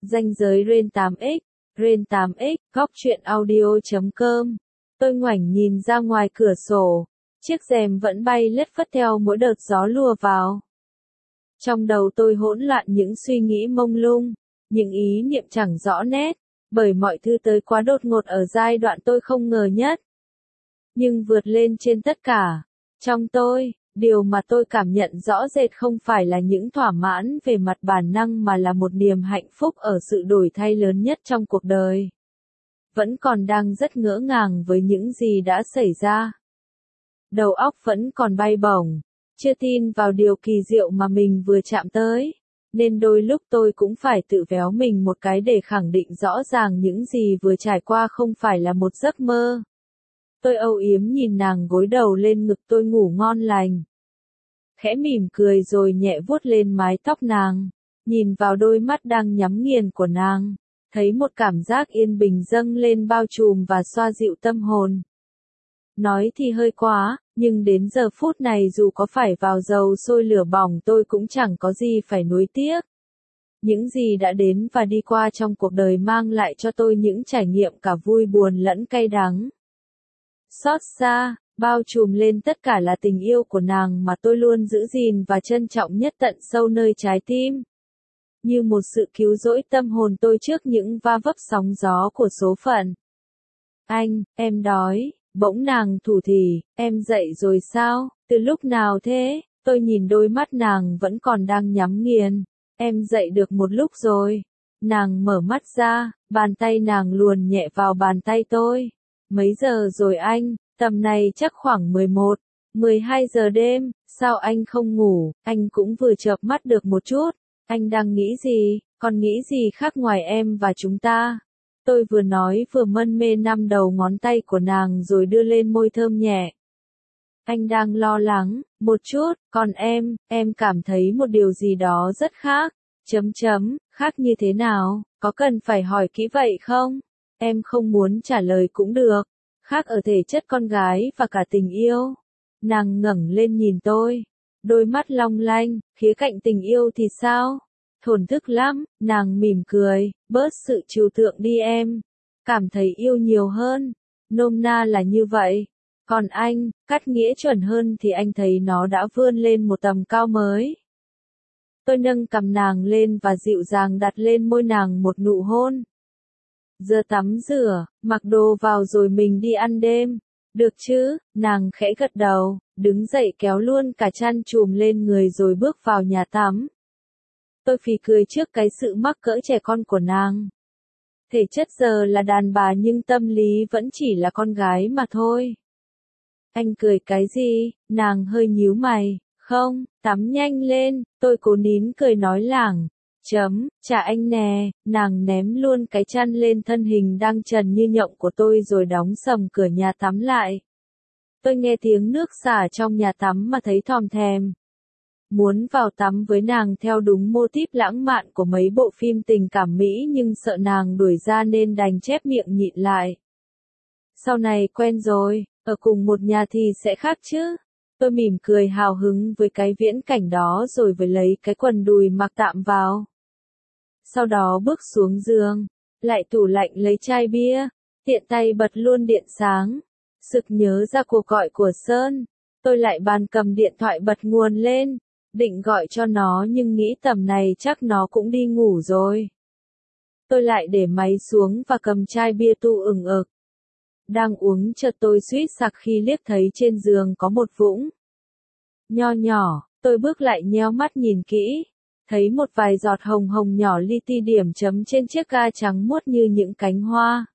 Ranh giới Ren 8X, Ren 8X, góc truyện audio.com. Tôi ngoảnh nhìn ra ngoài cửa sổ, chiếc rèm vẫn bay lất phất theo mỗi đợt gió lùa vào. Trong đầu tôi hỗn loạn những suy nghĩ mông lung, những ý niệm chẳng rõ nét, bởi mọi thứ tới quá đột ngột ở giai đoạn tôi không ngờ nhất. Nhưng vượt lên trên tất cả, trong tôi, điều mà tôi cảm nhận rõ rệt không phải là những thỏa mãn về mặt bản năng mà là một niềm hạnh phúc ở sự đổi thay lớn nhất trong cuộc đời. Vẫn còn đang rất ngỡ ngàng với những gì đã xảy ra. Đầu óc vẫn còn bay bổng, chưa tin vào điều kỳ diệu mà mình vừa chạm tới, nên đôi lúc tôi cũng phải tự véo mình một cái để khẳng định rõ ràng những gì vừa trải qua không phải là một giấc mơ. Tôi âu yếm nhìn nàng gối đầu lên ngực tôi ngủ ngon lành. Khẽ mỉm cười rồi nhẹ vuốt lên mái tóc nàng, nhìn vào đôi mắt đang nhắm nghiền của nàng, thấy một cảm giác yên bình dâng lên bao trùm và xoa dịu tâm hồn. Nói thì hơi quá, nhưng đến giờ phút này dù có phải vào dầu sôi lửa bỏng tôi cũng chẳng có gì phải nuối tiếc. Những gì đã đến và đi qua trong cuộc đời mang lại cho tôi những trải nghiệm cả vui buồn lẫn cay đắng. Xót xa, bao trùm lên tất cả là tình yêu của nàng mà tôi luôn giữ gìn và trân trọng nhất tận sâu nơi trái tim. Như một sự cứu rỗi tâm hồn tôi trước những va vấp sóng gió của số phận. Anh, em đói, bỗng nàng thủ thỉ, em dậy rồi sao, từ lúc nào thế, tôi nhìn đôi mắt nàng vẫn còn đang nhắm nghiền, em dậy được một lúc rồi. Nàng mở mắt ra, bàn tay nàng luồn nhẹ vào bàn tay tôi. Mấy giờ rồi anh? Tầm này chắc khoảng 11, 12 giờ đêm, sao anh không ngủ, anh cũng vừa chợp mắt được một chút, anh đang nghĩ gì, còn nghĩ gì khác ngoài em và chúng ta? Tôi vừa nói vừa mân mê năm đầu ngón tay của nàng rồi đưa lên môi thơm nhẹ. Anh đang lo lắng, một chút, còn em cảm thấy một điều gì đó rất khác, khác như thế nào, có cần phải hỏi kỹ vậy không? Em không muốn trả lời cũng được. Khác ở thể chất con gái và cả tình yêu. Nàng ngẩng lên nhìn tôi. Đôi mắt long lanh, khía cạnh tình yêu thì sao? Thổn thức lắm, nàng mỉm cười, bớt sự trừu tượng đi em. Cảm thấy yêu nhiều hơn. Nôm na là như vậy. Còn anh, cắt nghĩa chuẩn hơn thì anh thấy nó đã vươn lên một tầm cao mới. Tôi nâng cằm nàng lên và dịu dàng đặt lên môi nàng một nụ hôn. Giờ tắm rửa, mặc đồ vào rồi mình đi ăn đêm. Được chứ, nàng khẽ gật đầu, đứng dậy kéo luôn cả chăn trùm lên người rồi bước vào nhà tắm. Tôi phì cười trước cái sự mắc cỡ trẻ con của nàng. Thể chất giờ là đàn bà nhưng tâm lý vẫn chỉ là con gái mà thôi. Anh cười cái gì? Nàng hơi nhíu mày. Không, tắm nhanh lên, tôi cố nín cười nói lảng. Chà anh nè, nàng ném luôn cái chăn lên thân hình đang trần như nhộng của tôi rồi đóng sầm cửa nhà tắm lại. Tôi nghe tiếng nước xả trong nhà tắm mà thấy thòm thèm. Muốn vào tắm với nàng theo đúng mô típ lãng mạn của mấy bộ phim tình cảm Mỹ nhưng sợ nàng đuổi ra nên đành chép miệng nhịn lại. Sau này quen rồi, ở cùng một nhà thì sẽ khác chứ. Tôi mỉm cười hào hứng với cái viễn cảnh đó rồi với lấy cái quần đùi mặc tạm vào. Sau đó bước xuống giường, lại tủ lạnh lấy chai bia, tiện tay bật luôn điện sáng. Sực nhớ ra cuộc gọi của Sơn, tôi lại bàn cầm điện thoại bật nguồn lên, định gọi cho nó nhưng nghĩ tầm này chắc nó cũng đi ngủ rồi. Tôi lại để máy xuống và cầm chai bia tu ửng ực. Đang uống chợt tôi suýt sặc khi liếc thấy trên giường có một vũng nho nhỏ, tôi bước lại nheo mắt nhìn kỹ. Thấy một vài giọt hồng hồng nhỏ li ti điểm chấm trên chiếc ga trắng muốt như những cánh hoa.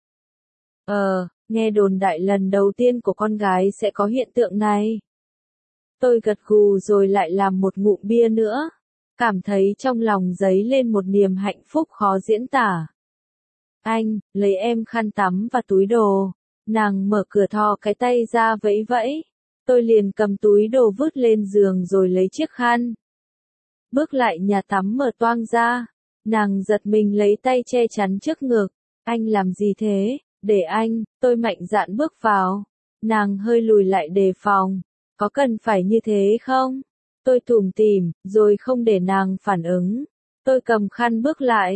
Nghe đồn đại lần đầu tiên của con gái sẽ có hiện tượng này. Tôi gật gù rồi lại làm một ngụm bia nữa. Cảm thấy trong lòng dấy lên một niềm hạnh phúc khó diễn tả. Anh, lấy em khăn tắm và túi đồ. Nàng mở cửa thò cái tay ra vẫy vẫy. Tôi liền cầm túi đồ vứt lên giường rồi lấy chiếc khăn. Bước lại nhà tắm mở toang ra. Nàng giật mình lấy tay che chắn trước ngực. Anh làm gì thế? Để anh, tôi mạnh dạn bước vào. Nàng hơi lùi lại đề phòng. Có cần phải như thế không? Tôi tủm tỉm, rồi không để nàng phản ứng. Tôi cầm khăn bước lại.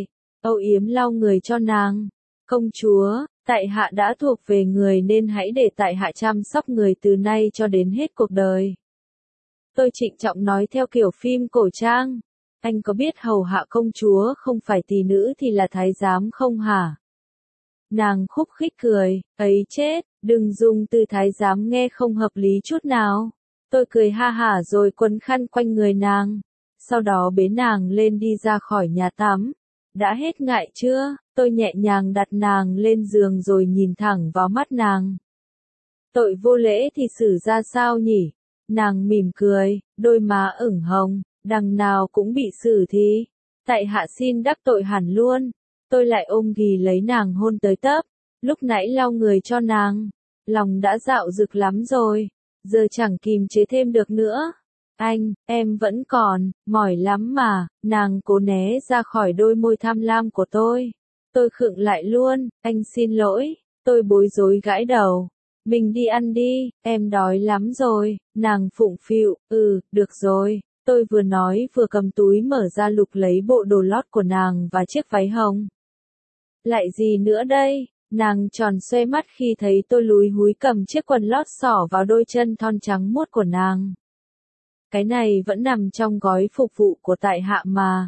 âu yếm lau người cho nàng. Công chúa, tại hạ đã thuộc về người nên hãy để tại hạ chăm sóc người từ nay cho đến hết cuộc đời. Tôi trịnh trọng nói theo kiểu phim cổ trang. Anh có biết hầu hạ công chúa không phải tỷ nữ thì là thái giám không hả? Nàng khúc khích cười, ấy chết, đừng dùng từ thái giám nghe không hợp lý chút nào. Tôi cười ha hả rồi quấn khăn quanh người nàng. Sau đó bế nàng lên đi ra khỏi nhà tắm. Đã hết ngại chưa? Tôi nhẹ nhàng đặt nàng lên giường rồi nhìn thẳng vào mắt nàng. Tội vô lễ thì xử ra sao nhỉ? Nàng mỉm cười, đôi má ửng hồng, đằng nào cũng bị xử thì. Tại hạ xin đắc tội hẳn luôn. Tôi lại ôm ghì lấy nàng hôn tới tấp. Lúc nãy lau người cho nàng. Lòng đã dạo dực lắm rồi. Giờ chẳng kìm chế thêm được nữa. Anh, em vẫn còn, mỏi lắm mà. Nàng cố né ra khỏi đôi môi tham lam của tôi. Tôi khựng lại luôn, anh xin lỗi. Tôi bối rối gãi đầu. Mình đi ăn đi, em đói lắm rồi. Nàng phụng phịu, được rồi. Tôi vừa nói vừa cầm túi mở ra lục lấy bộ đồ lót của nàng và chiếc váy hồng. Lại gì nữa đây? Nàng tròn xoe mắt khi thấy tôi lúi húi cầm chiếc quần lót xỏ vào đôi chân thon trắng muốt của nàng. Cái này vẫn nằm trong gói phục vụ của tại hạ mà.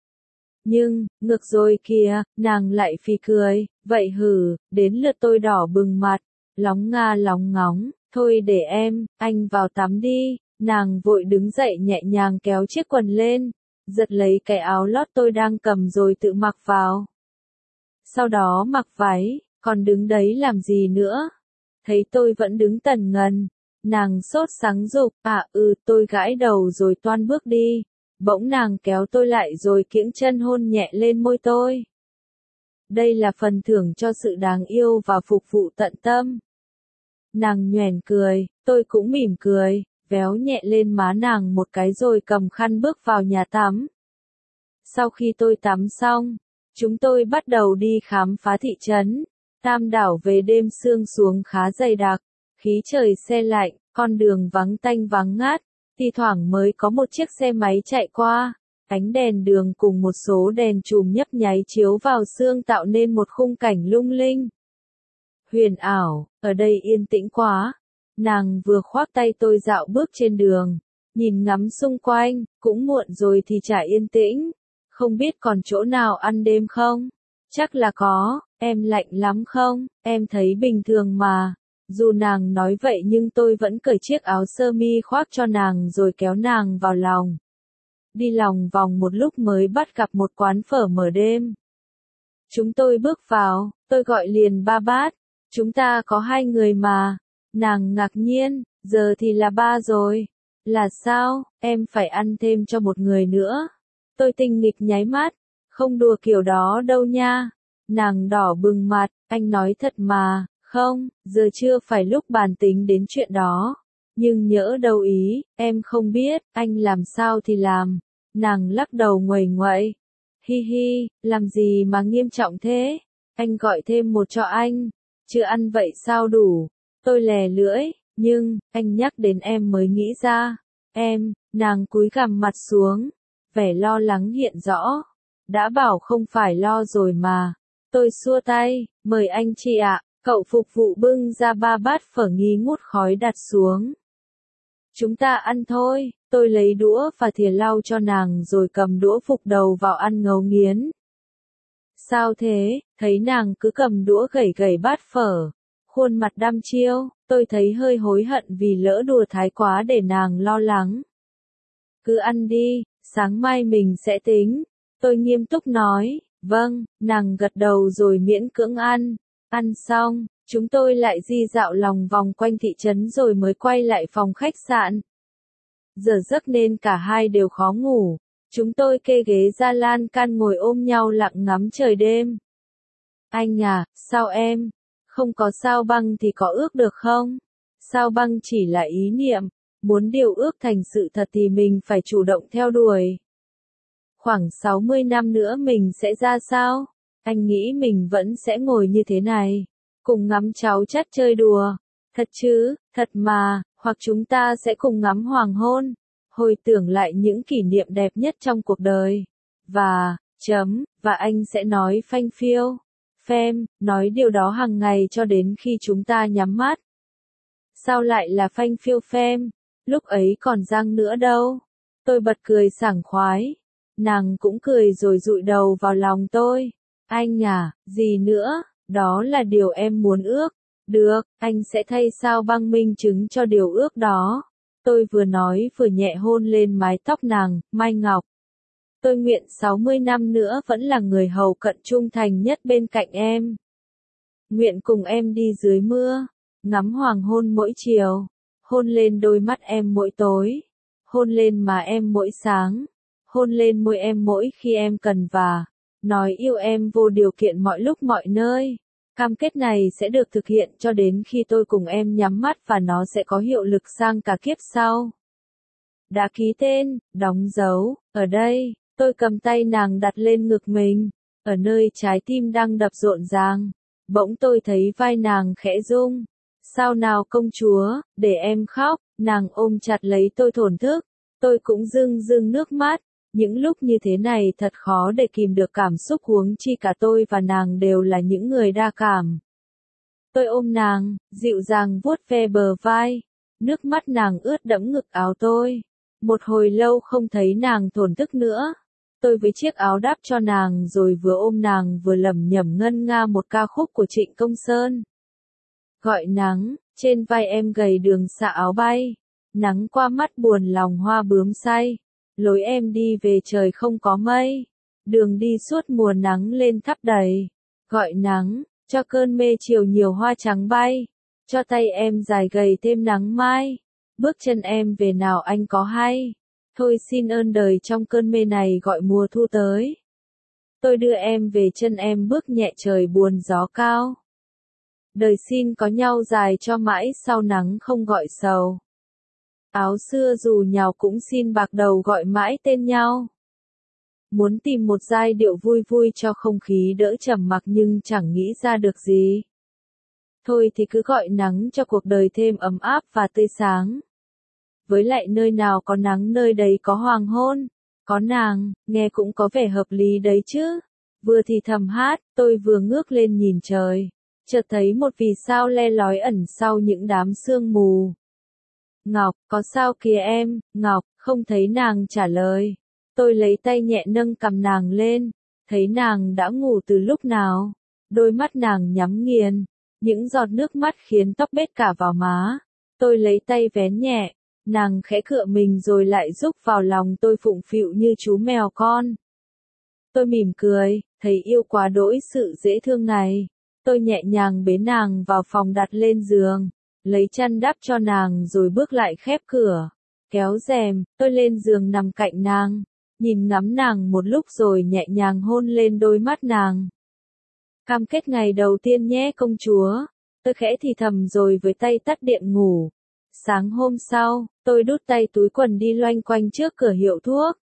Nhưng, ngược rồi kìa, nàng lại phì cười, vậy hử, đến lượt tôi đỏ bừng mặt, lóng nga lóng ngóng, thôi để em, anh vào tắm đi. Nàng vội đứng dậy nhẹ nhàng kéo chiếc quần lên, giật lấy cái áo lót tôi đang cầm rồi tự mặc vào. Sau đó mặc váy, còn đứng đấy làm gì nữa? Thấy tôi vẫn đứng tần ngần, nàng sốt sắng giục, tôi gãi đầu rồi toan bước đi. Bỗng nàng kéo tôi lại rồi kiễng chân hôn nhẹ lên môi tôi. Đây là phần thưởng cho sự đáng yêu và phục vụ tận tâm. Nàng nhoẻn cười, tôi cũng mỉm cười, véo nhẹ lên má nàng một cái rồi cầm khăn bước vào nhà tắm. Sau khi tôi tắm xong, chúng tôi bắt đầu đi khám phá thị trấn. Tam đảo về đêm sương xuống khá dày đặc, khí trời se lạnh, con đường vắng tanh vắng ngát, thi thoảng mới có một chiếc xe máy chạy qua. Ánh đèn đường cùng một số đèn chùm nhấp nháy chiếu vào sương tạo nên một khung cảnh lung linh. Huyền ảo, ở đây yên tĩnh quá. Nàng vừa khoác tay tôi dạo bước trên đường, nhìn ngắm xung quanh, cũng muộn rồi thì chả yên tĩnh. Không biết còn chỗ nào ăn đêm không? Chắc là có, em lạnh lắm không? Em thấy bình thường mà. Dù nàng nói vậy nhưng tôi vẫn cởi chiếc áo sơ mi khoác cho nàng rồi kéo nàng vào lòng. Đi lòng vòng một lúc mới bắt gặp một quán phở mở đêm. Chúng tôi bước vào, tôi gọi liền ba bát. Chúng ta có 2 người mà. Nàng ngạc nhiên, giờ thì là 3 rồi. Là sao, em phải ăn thêm cho một người nữa. Tôi tinh nghịch nháy mắt, không đùa kiểu đó đâu nha. Nàng đỏ bừng mặt, anh nói thật mà, không, giờ chưa phải lúc bàn tính đến chuyện đó. Nhưng nhỡ đâu ý, em không biết, anh làm sao thì làm. Nàng lắc đầu nguầy nguậy. Hi hi, làm gì mà nghiêm trọng thế? Anh gọi thêm một cho anh. Chưa ăn vậy sao đủ? Tôi lè lưỡi, nhưng, anh nhắc đến em mới nghĩ ra. Em, nàng cúi gằm mặt xuống. Vẻ lo lắng hiện rõ. Đã bảo không phải lo rồi mà. Tôi xua tay, mời anh chị ạ. Cậu phục vụ bưng ra 3 bát phở nghi ngút khói đặt xuống. Chúng ta ăn thôi. Tôi lấy đũa và thìa lau cho nàng rồi cầm đũa phục đầu vào ăn ngấu nghiến. Sao thế? Thấy nàng cứ cầm đũa gẩy gẩy bát phở. Khuôn mặt đăm chiêu, tôi thấy hơi hối hận vì lỡ đùa thái quá để nàng lo lắng. Cứ ăn đi, sáng mai mình sẽ tính. Tôi nghiêm túc nói, vâng, nàng gật đầu rồi miễn cưỡng ăn. Ăn xong, chúng tôi lại đi dạo lòng vòng quanh thị trấn rồi mới quay lại phòng khách sạn. Giờ giấc nên cả hai đều khó ngủ. Chúng tôi kê ghế ra lan can ngồi ôm nhau lặng ngắm trời đêm. Anh à, sao em? Không có sao băng thì có ước được không? Sao băng chỉ là ý niệm, muốn điều ước thành sự thật thì mình phải chủ động theo đuổi. Khoảng 60 năm nữa mình sẽ ra sao? Anh nghĩ mình vẫn sẽ ngồi như thế này, cùng ngắm cháu chắt chơi đùa. Thật chứ, thật mà, hoặc chúng ta sẽ cùng ngắm hoàng hôn, hồi tưởng lại những kỷ niệm đẹp nhất trong cuộc đời. Và, Và anh sẽ nói phanh phiu, phem, nói điều đó hàng ngày cho đến khi chúng ta nhắm mắt. Sao lại là phanh phiu phem, lúc ấy còn Giang nữa đâu. Tôi bật cười sảng khoái. Nàng cũng cười rồi dụi đầu vào lòng tôi. Anh à, gì nữa, đó là điều em muốn ước. Được, anh sẽ thay sao băng minh chứng cho điều ước đó. Tôi vừa nói vừa nhẹ hôn lên mái tóc nàng, Mai Ngọc. Tôi nguyện 60 năm nữa vẫn là người hầu cận trung thành nhất bên cạnh em. Nguyện cùng em đi dưới mưa, ngắm hoàng hôn mỗi chiều, hôn lên đôi mắt em mỗi tối, hôn lên má em mỗi sáng, hôn lên môi em mỗi khi em cần và nói yêu em vô điều kiện mọi lúc mọi nơi. Cam kết này sẽ được thực hiện cho đến khi tôi cùng em nhắm mắt và nó sẽ có hiệu lực sang cả kiếp sau. Đã ký tên, đóng dấu, ở đây, tôi cầm tay nàng đặt lên ngực mình, ở nơi trái tim đang đập rộn ràng. Bỗng tôi thấy vai nàng khẽ rung. Sao nào công chúa, để em khóc, nàng ôm chặt lấy tôi thổn thức. Tôi cũng rưng rưng nước mắt. Những lúc như thế này thật khó để kìm được cảm xúc, huống chi cả tôi và nàng đều là những người đa cảm. Tôi ôm nàng, dịu dàng vuốt ve bờ vai. Nước mắt nàng ướt đẫm ngực áo tôi. Một hồi lâu không thấy nàng thổn thức nữa. Tôi với chiếc áo đắp cho nàng rồi vừa ôm nàng vừa lẩm nhẩm ngân nga một ca khúc của Trịnh Công Sơn. Gọi nắng, trên vai em gầy đường xạ áo bay. Nắng qua mắt buồn lòng hoa bướm say. Lối em đi về trời không có mây. Đường đi suốt mùa nắng lên thắp đầy. Gọi nắng, cho cơn mê chiều nhiều hoa trắng bay. Cho tay em dài gầy thêm nắng mai. Bước chân em về nào anh có hay. Thôi xin ơn đời trong cơn mê này gọi mùa thu tới. Tôi đưa em về chân em bước nhẹ trời buồn gió cao. Đời xin có nhau dài cho mãi sau nắng không gọi sầu. Áo xưa dù nhào cũng xin bạc đầu gọi mãi tên nhau. Muốn tìm một giai điệu vui vui cho không khí đỡ trầm mặc nhưng chẳng nghĩ ra được gì. Thôi thì cứ gọi nắng cho cuộc đời thêm ấm áp và tươi sáng. Với lại nơi nào có nắng nơi đấy có hoàng hôn, có nàng, nghe cũng có vẻ hợp lý đấy chứ. Vừa thì thầm hát, tôi vừa ngước lên nhìn trời, chợt thấy một vì sao le lói ẩn sau những đám sương mù. Ngọc, có sao kìa em, Ngọc, không thấy nàng trả lời. Tôi lấy tay nhẹ nâng cằm nàng lên, thấy nàng đã ngủ từ lúc nào. Đôi mắt nàng nhắm nghiền, những giọt nước mắt khiến tóc bết cả vào má. Tôi lấy tay vén nhẹ. Nàng khẽ cựa mình rồi lại rúc vào lòng tôi phụng phịu như chú mèo con. Tôi mỉm cười, thấy yêu quá đỗi sự dễ thương này. Tôi nhẹ nhàng bế nàng vào phòng đặt lên giường, lấy chăn đắp cho nàng rồi bước lại khép cửa. Kéo rèm, tôi lên giường nằm cạnh nàng, nhìn ngắm nàng một lúc rồi nhẹ nhàng hôn lên đôi mắt nàng. Cam kết ngày đầu tiên nhé công chúa. Tôi khẽ thì thầm rồi với tay tắt điện ngủ. Sáng hôm sau, tôi đút tay túi quần đi loanh quanh trước cửa hiệu thuốc.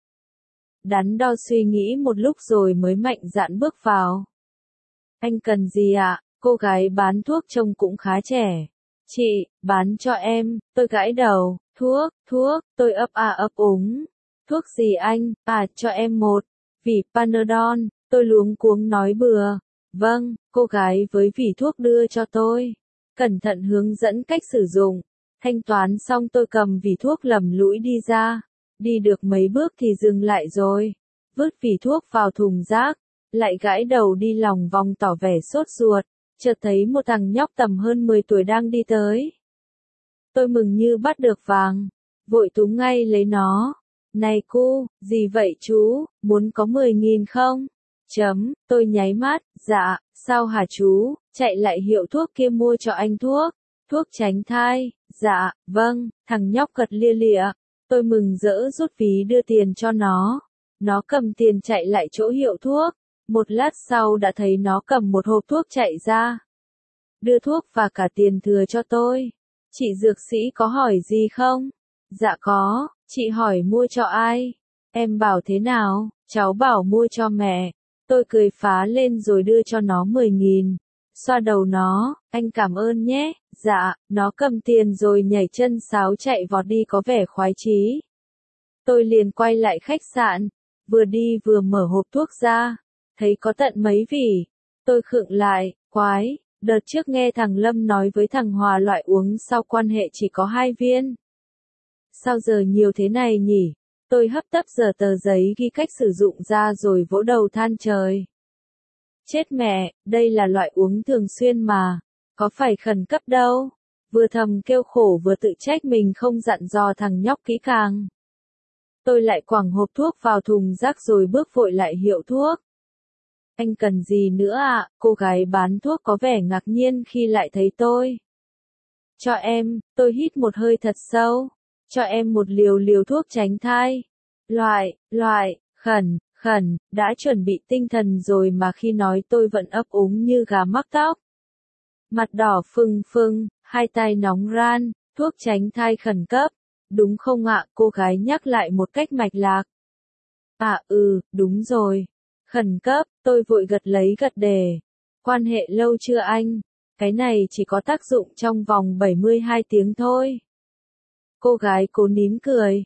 Đắn đo suy nghĩ một lúc rồi mới mạnh dạn bước vào. Anh cần gì ạ? Cô gái bán thuốc trông cũng khá trẻ. Chị, bán cho em, tôi gãi đầu. Thuốc, tôi ấp úng. Thuốc gì anh? Cho em một. Vỉ Panadol, tôi luống cuống nói bừa. Vâng, cô gái với vỉ thuốc đưa cho tôi. Cẩn thận hướng dẫn cách sử dụng. Thanh toán xong tôi cầm vỉ thuốc lầm lũi đi ra. Đi được mấy bước thì dừng lại rồi. Vứt vỉ thuốc vào thùng rác. Lại gãi đầu đi lòng vòng tỏ vẻ sốt ruột. Chợt thấy một thằng nhóc tầm hơn 10 tuổi đang đi tới. Tôi mừng như bắt được vàng. Vội túm ngay lấy nó. Này cu, gì vậy chú, muốn có 10.000 không? Tôi nháy mắt, dạ, sao hả chú, chạy lại hiệu thuốc kia mua cho anh thuốc. Thuốc tránh thai, dạ, vâng, thằng nhóc gật lia lịa. Tôi mừng rỡ rút ví đưa tiền cho nó. Nó cầm tiền chạy lại chỗ hiệu thuốc. Một lát sau đã thấy nó cầm một hộp thuốc chạy ra. Đưa thuốc và cả tiền thừa cho tôi. Chị dược sĩ có hỏi gì không? Dạ có, chị hỏi mua cho ai? Em bảo thế nào? Cháu bảo mua cho mẹ. Tôi cười phá lên rồi đưa cho nó 10.000. Xoa đầu nó, anh cảm ơn nhé. Dạ, nó cầm tiền rồi nhảy chân sáo chạy vọt đi có vẻ khoái chí. Tôi liền quay lại khách sạn. vừa đi vừa mở hộp thuốc ra, thấy có tận mấy vỉ. Tôi khựng lại, quái, đợt trước nghe thằng Lâm nói với thằng Hòa loại uống sau quan hệ chỉ có 2 viên. Sao giờ nhiều thế này nhỉ? Tôi hấp tấp giở tờ giấy ghi cách sử dụng ra rồi vỗ đầu than trời. Chết mẹ, đây là loại uống thường xuyên mà, có phải khẩn cấp đâu. Vừa thầm kêu khổ vừa tự trách mình không dặn dò thằng nhóc kỹ càng. Tôi lại quẳng hộp thuốc vào thùng rác rồi bước vội lại hiệu thuốc. Anh cần gì nữa ạ? Cô gái bán thuốc có vẻ ngạc nhiên khi lại thấy tôi. Cho em, tôi hít một hơi thật sâu. Cho em một liều thuốc tránh thai. Khẩn, đã chuẩn bị tinh thần rồi mà khi nói tôi vẫn ấp úng như gà mắc tóc. Mặt đỏ phừng phừng, hai tay nóng ran, thuốc tránh thai khẩn cấp. Đúng không ạ? Cô gái nhắc lại một cách mạch lạc. Đúng rồi. Khẩn cấp, tôi vội gật đề. Quan hệ lâu chưa anh? Cái này chỉ có tác dụng trong vòng 72 tiếng thôi. Cô gái cố nín cười.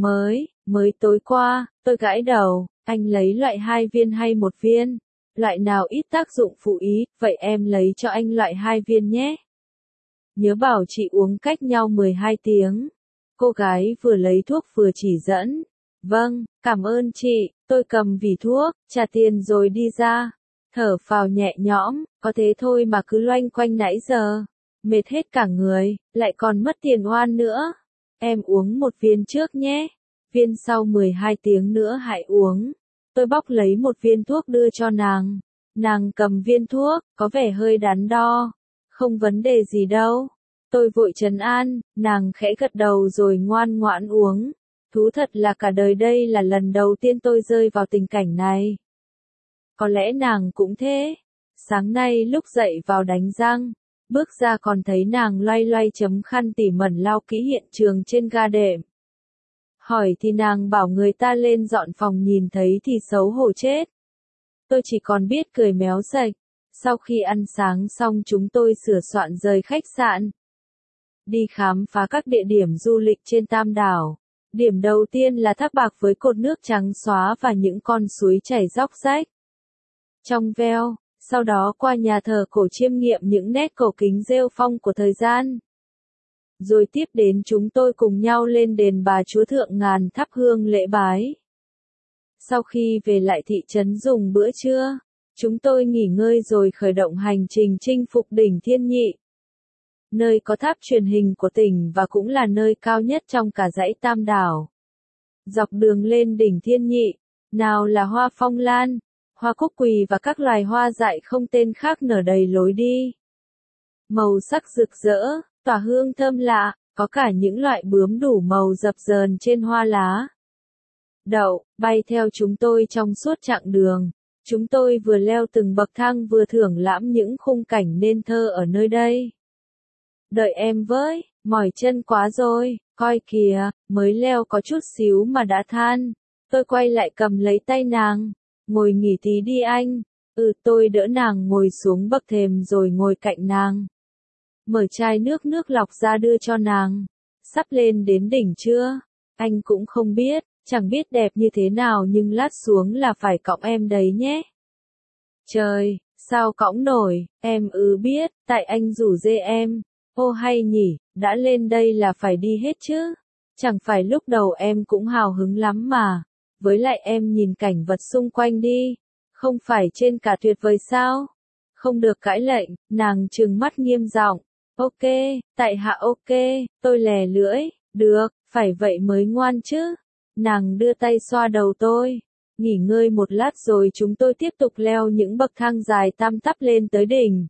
Mới tối qua, tôi gãi đầu, anh lấy loại 2 viên hay 1 viên? Loại nào ít tác dụng phụ ý, vậy em lấy cho anh loại 2 viên nhé. Nhớ bảo chị uống cách nhau 12 tiếng. Cô gái vừa lấy thuốc vừa chỉ dẫn. Vâng, cảm ơn chị, tôi cầm vỉ thuốc, trả tiền rồi đi ra. Thở phào nhẹ nhõm, có thế thôi mà cứ loanh quanh nãy giờ. Mệt hết cả người, lại còn mất tiền oan nữa. Em uống 1 viên trước nhé. Viên sau 12 tiếng nữa hãy uống. Tôi bóc lấy 1 viên thuốc đưa cho nàng. Nàng cầm viên thuốc, có vẻ hơi đắn đo. Không vấn đề gì đâu. Tôi vội trấn an, nàng khẽ gật đầu rồi ngoan ngoãn uống. Thú thật là cả đời đây là lần đầu tiên tôi rơi vào tình cảnh này. Có lẽ nàng cũng thế. Sáng nay lúc dậy vào đánh răng, bước ra còn thấy nàng loay loay chấm khăn tỉ mẩn lau kỹ hiện trường trên ga đệm. Hỏi thì nàng bảo người ta lên dọn phòng nhìn thấy thì xấu hổ chết. Tôi chỉ còn biết cười méo sạch. Sau khi ăn sáng xong chúng tôi sửa soạn rời khách sạn. Đi khám phá các địa điểm du lịch trên Tam Đảo. Điểm đầu tiên là Thác Bạc với cột nước trắng xóa và những con suối chảy róc rách. Trong veo, sau đó qua nhà thờ cổ chiêm nghiệm những nét cổ kính rêu phong của thời gian. Rồi tiếp đến chúng tôi cùng nhau lên đền Bà Chúa Thượng Ngàn thắp hương lễ bái. Sau khi về lại thị trấn dùng bữa trưa, chúng tôi nghỉ ngơi rồi khởi động hành trình chinh phục đỉnh Thiên Nhị. Nơi có tháp truyền hình của tỉnh và cũng là nơi cao nhất trong cả dãy Tam Đảo. Dọc đường lên đỉnh Thiên Nhị, nào là hoa phong lan, hoa cúc quỳ và các loài hoa dại không tên khác nở đầy lối đi. Màu sắc rực rỡ, tỏa hương thơm lạ, có cả những loại bướm đủ màu dập dờn trên hoa lá. Đậu, bay theo chúng tôi trong suốt chặng đường. Chúng tôi vừa leo từng bậc thang vừa thưởng lãm những khung cảnh nên thơ ở nơi đây. Đợi em với, mỏi chân quá rồi, coi kìa, mới leo có chút xíu mà đã than. Tôi quay lại cầm lấy tay nàng, ngồi nghỉ tí đi anh. Tôi đỡ nàng ngồi xuống bậc thềm rồi ngồi cạnh nàng. Mở chai nước lọc ra đưa cho nàng. Sắp lên đến đỉnh chưa? Anh cũng không biết, chẳng biết đẹp như thế nào nhưng lát xuống là phải cõng em đấy nhé. Trời, sao cõng nổi, em biết, tại anh rủ dê em. Ô hay nhỉ, đã lên đây là phải đi hết chứ. Chẳng phải lúc đầu em cũng hào hứng lắm mà. Với lại em nhìn cảnh vật xung quanh đi. Không phải trên cả tuyệt vời sao? Không được cãi lệnh, nàng trừng mắt nghiêm giọng. Ok, tại hạ ok, tôi lè lưỡi. Được, phải vậy mới ngoan chứ. Nàng đưa tay xoa đầu tôi. Nghỉ ngơi một lát rồi chúng tôi tiếp tục leo những bậc thang dài tăm tắp lên tới đỉnh.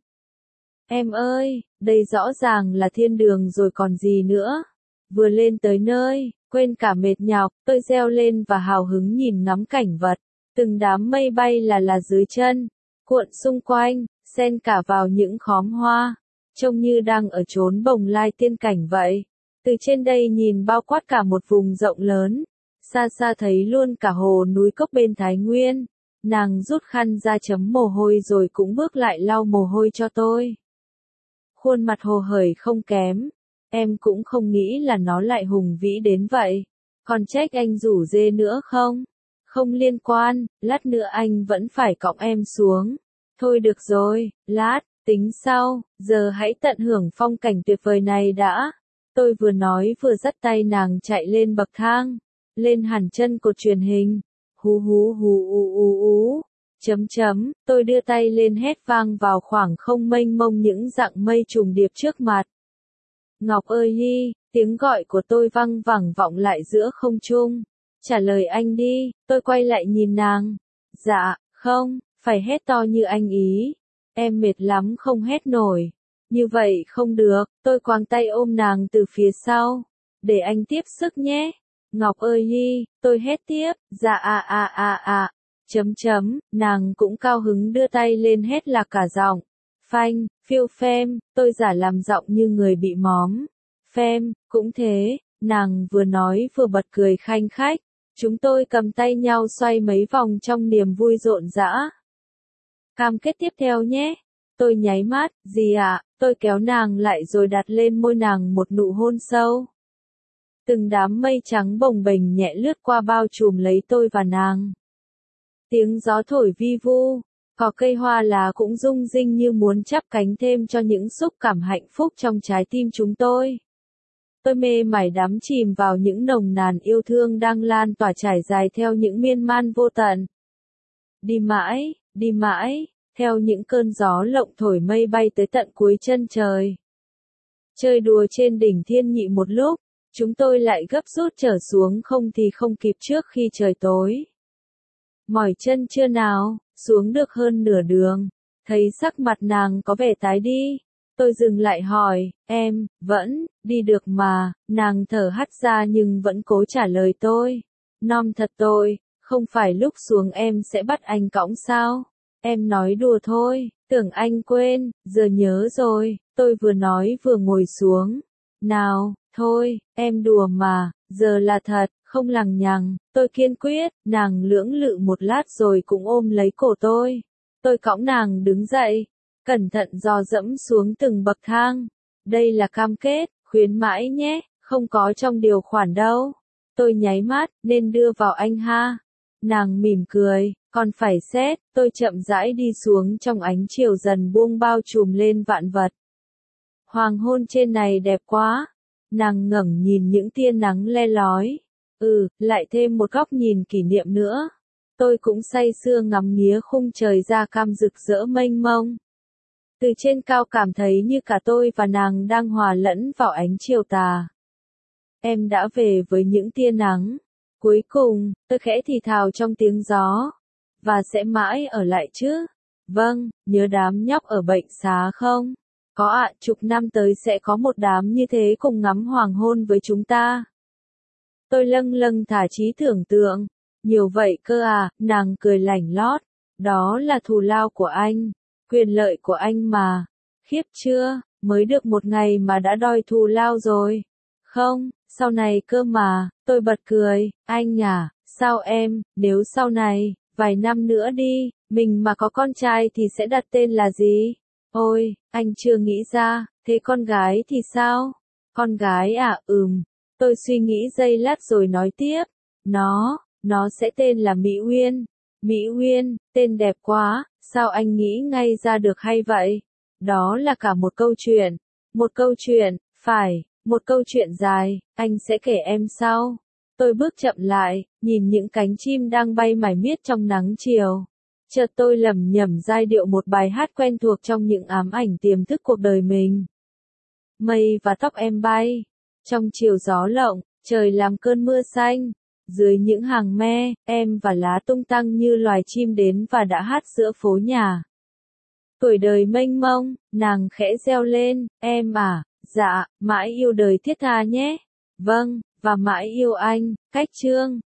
Em ơi, đây rõ ràng là thiên đường rồi còn gì nữa. Vừa lên tới nơi, quên cả mệt nhọc, tôi reo lên và hào hứng nhìn ngắm cảnh vật. Từng đám mây bay là dưới chân, cuộn xung quanh, xen cả vào những khóm hoa. Trông như đang ở chốn bồng lai tiên cảnh vậy. Từ trên đây nhìn bao quát cả một vùng rộng lớn. Xa xa thấy luôn cả hồ núi cốc bên Thái Nguyên. Nàng rút khăn ra chấm mồ hôi rồi cũng bước lại lau mồ hôi cho tôi. Khuôn mặt hồ hởi không kém. Em cũng không nghĩ là nó lại hùng vĩ đến vậy. Còn trách anh rủ dê nữa không? Không liên quan, lát nữa anh vẫn phải cõng em xuống. Thôi được rồi, lát, tính sau, giờ hãy tận hưởng phong cảnh tuyệt vời này đã. Tôi vừa nói vừa dắt tay nàng chạy lên bậc thang, lên hẳn chân cột truyền hình. Hú hú hú ú ú ú. Tôi đưa tay lên hét vang vào khoảng không mênh mông những dạng mây trùng điệp trước mặt. Ngọc ơi Hi, tiếng gọi của tôi văng vẳng vọng lại giữa không trung. Trả lời anh đi, tôi quay lại nhìn nàng. Dạ, không, phải hét to như anh ý. Em mệt lắm không hét nổi. Như vậy không được, tôi quàng tay ôm nàng từ phía sau. Để anh tiếp sức nhé. Ngọc ơi Hi, tôi hét tiếp, dạ nàng cũng cao hứng đưa tay lên hét lạc cả giọng. Phanh, phiêu phem, tôi giả làm giọng như người bị móm. Phem, cũng thế, nàng vừa nói vừa bật cười khanh khách. Chúng tôi cầm tay nhau xoay mấy vòng trong niềm vui rộn rã. Cam kết tiếp theo nhé. Tôi nháy mắt, gì ạ, tôi kéo nàng lại rồi đặt lên môi nàng một nụ hôn sâu. Từng đám mây trắng bồng bềnh nhẹ lướt qua bao trùm lấy tôi và nàng. Tiếng gió thổi vi vu, cỏ cây hoa lá cũng rung rinh như muốn chắp cánh thêm cho những xúc cảm hạnh phúc trong trái tim chúng tôi. Tôi mê mải đắm chìm vào những nồng nàn yêu thương đang lan tỏa trải dài theo những miên man vô tận. Đi mãi, theo những cơn gió lộng thổi mây bay tới tận cuối chân trời. Chơi đùa trên đỉnh thiên nhị một lúc, chúng tôi lại gấp rút trở xuống không thì không kịp trước khi trời tối. Mỏi chân chưa nào, xuống được hơn nửa đường, thấy sắc mặt nàng có vẻ tái đi. Tôi dừng lại hỏi, em, vẫn, đi được mà, nàng thở hắt ra nhưng vẫn cố trả lời tôi. Nom thật tôi, không phải lúc xuống em sẽ bắt anh cõng sao? Em nói đùa thôi, tưởng anh quên, giờ nhớ rồi, tôi vừa nói vừa ngồi xuống. Nào, thôi, em đùa mà, giờ là thật, không lằng nhằng, tôi kiên quyết, nàng lưỡng lự một lát rồi cũng ôm lấy cổ tôi. Tôi cõng nàng đứng dậy, cẩn thận dò dẫm xuống từng bậc thang. Đây là cam kết, khuyến mãi nhé, không có trong điều khoản đâu. Tôi nháy mắt, nên đưa vào anh ha. Nàng mỉm cười, còn phải xét, tôi chậm rãi đi xuống trong ánh chiều dần buông bao trùm lên vạn vật. Hoàng hôn trên này đẹp quá. Nàng ngẩng nhìn những tia nắng le lói. Lại thêm một góc nhìn kỷ niệm nữa. Tôi cũng say sưa ngắm nghía khung trời da cam rực rỡ mênh mông. Từ trên cao cảm thấy như cả tôi và nàng đang hòa lẫn vào ánh chiều tà. Em đã về với những tia nắng. Cuối cùng, tôi khẽ thì thào trong tiếng gió. Và sẽ mãi ở lại chứ? Vâng, nhớ đám nhóc ở bệnh xá không? Có ạ, chục năm tới sẽ có một đám như thế cùng ngắm hoàng hôn với chúng ta. Tôi lâng lâng thả trí tưởng tượng. Nhiều vậy cơ à, nàng cười lảnh lót. Đó là thù lao của anh. Quyền lợi của anh mà. Khiếp chưa, mới được một ngày mà đã đòi thù lao rồi. Không, sau này cơ mà, tôi bật cười. Anh à, sao em, nếu sau này, vài năm nữa đi, mình mà có con trai thì sẽ đặt tên là gì? Ôi, anh chưa nghĩ ra, thế con gái thì sao? Con gái à, Tôi suy nghĩ giây lát rồi nói tiếp. Nó sẽ tên là Mỹ Uyên. Mỹ Uyên, tên đẹp quá, sao anh nghĩ ngay ra được hay vậy? Đó là cả một câu chuyện. Một câu chuyện, phải, một câu chuyện dài, anh sẽ kể em sau. Tôi bước chậm lại, nhìn những cánh chim đang bay mải miết trong nắng chiều. Chợt tôi lẩm nhẩm giai điệu một bài hát quen thuộc trong những ám ảnh tiềm thức cuộc đời mình. Mây và tóc em bay. Trong chiều gió lộng, trời làm cơn mưa xanh. Dưới những hàng me, em và lá tung tăng như loài chim đến và đã hát giữa phố nhà. Tuổi đời mênh mông, nàng khẽ reo lên, em à, dạ, mãi yêu đời thiết tha nhé. Vâng, và mãi yêu anh, Cách Chương.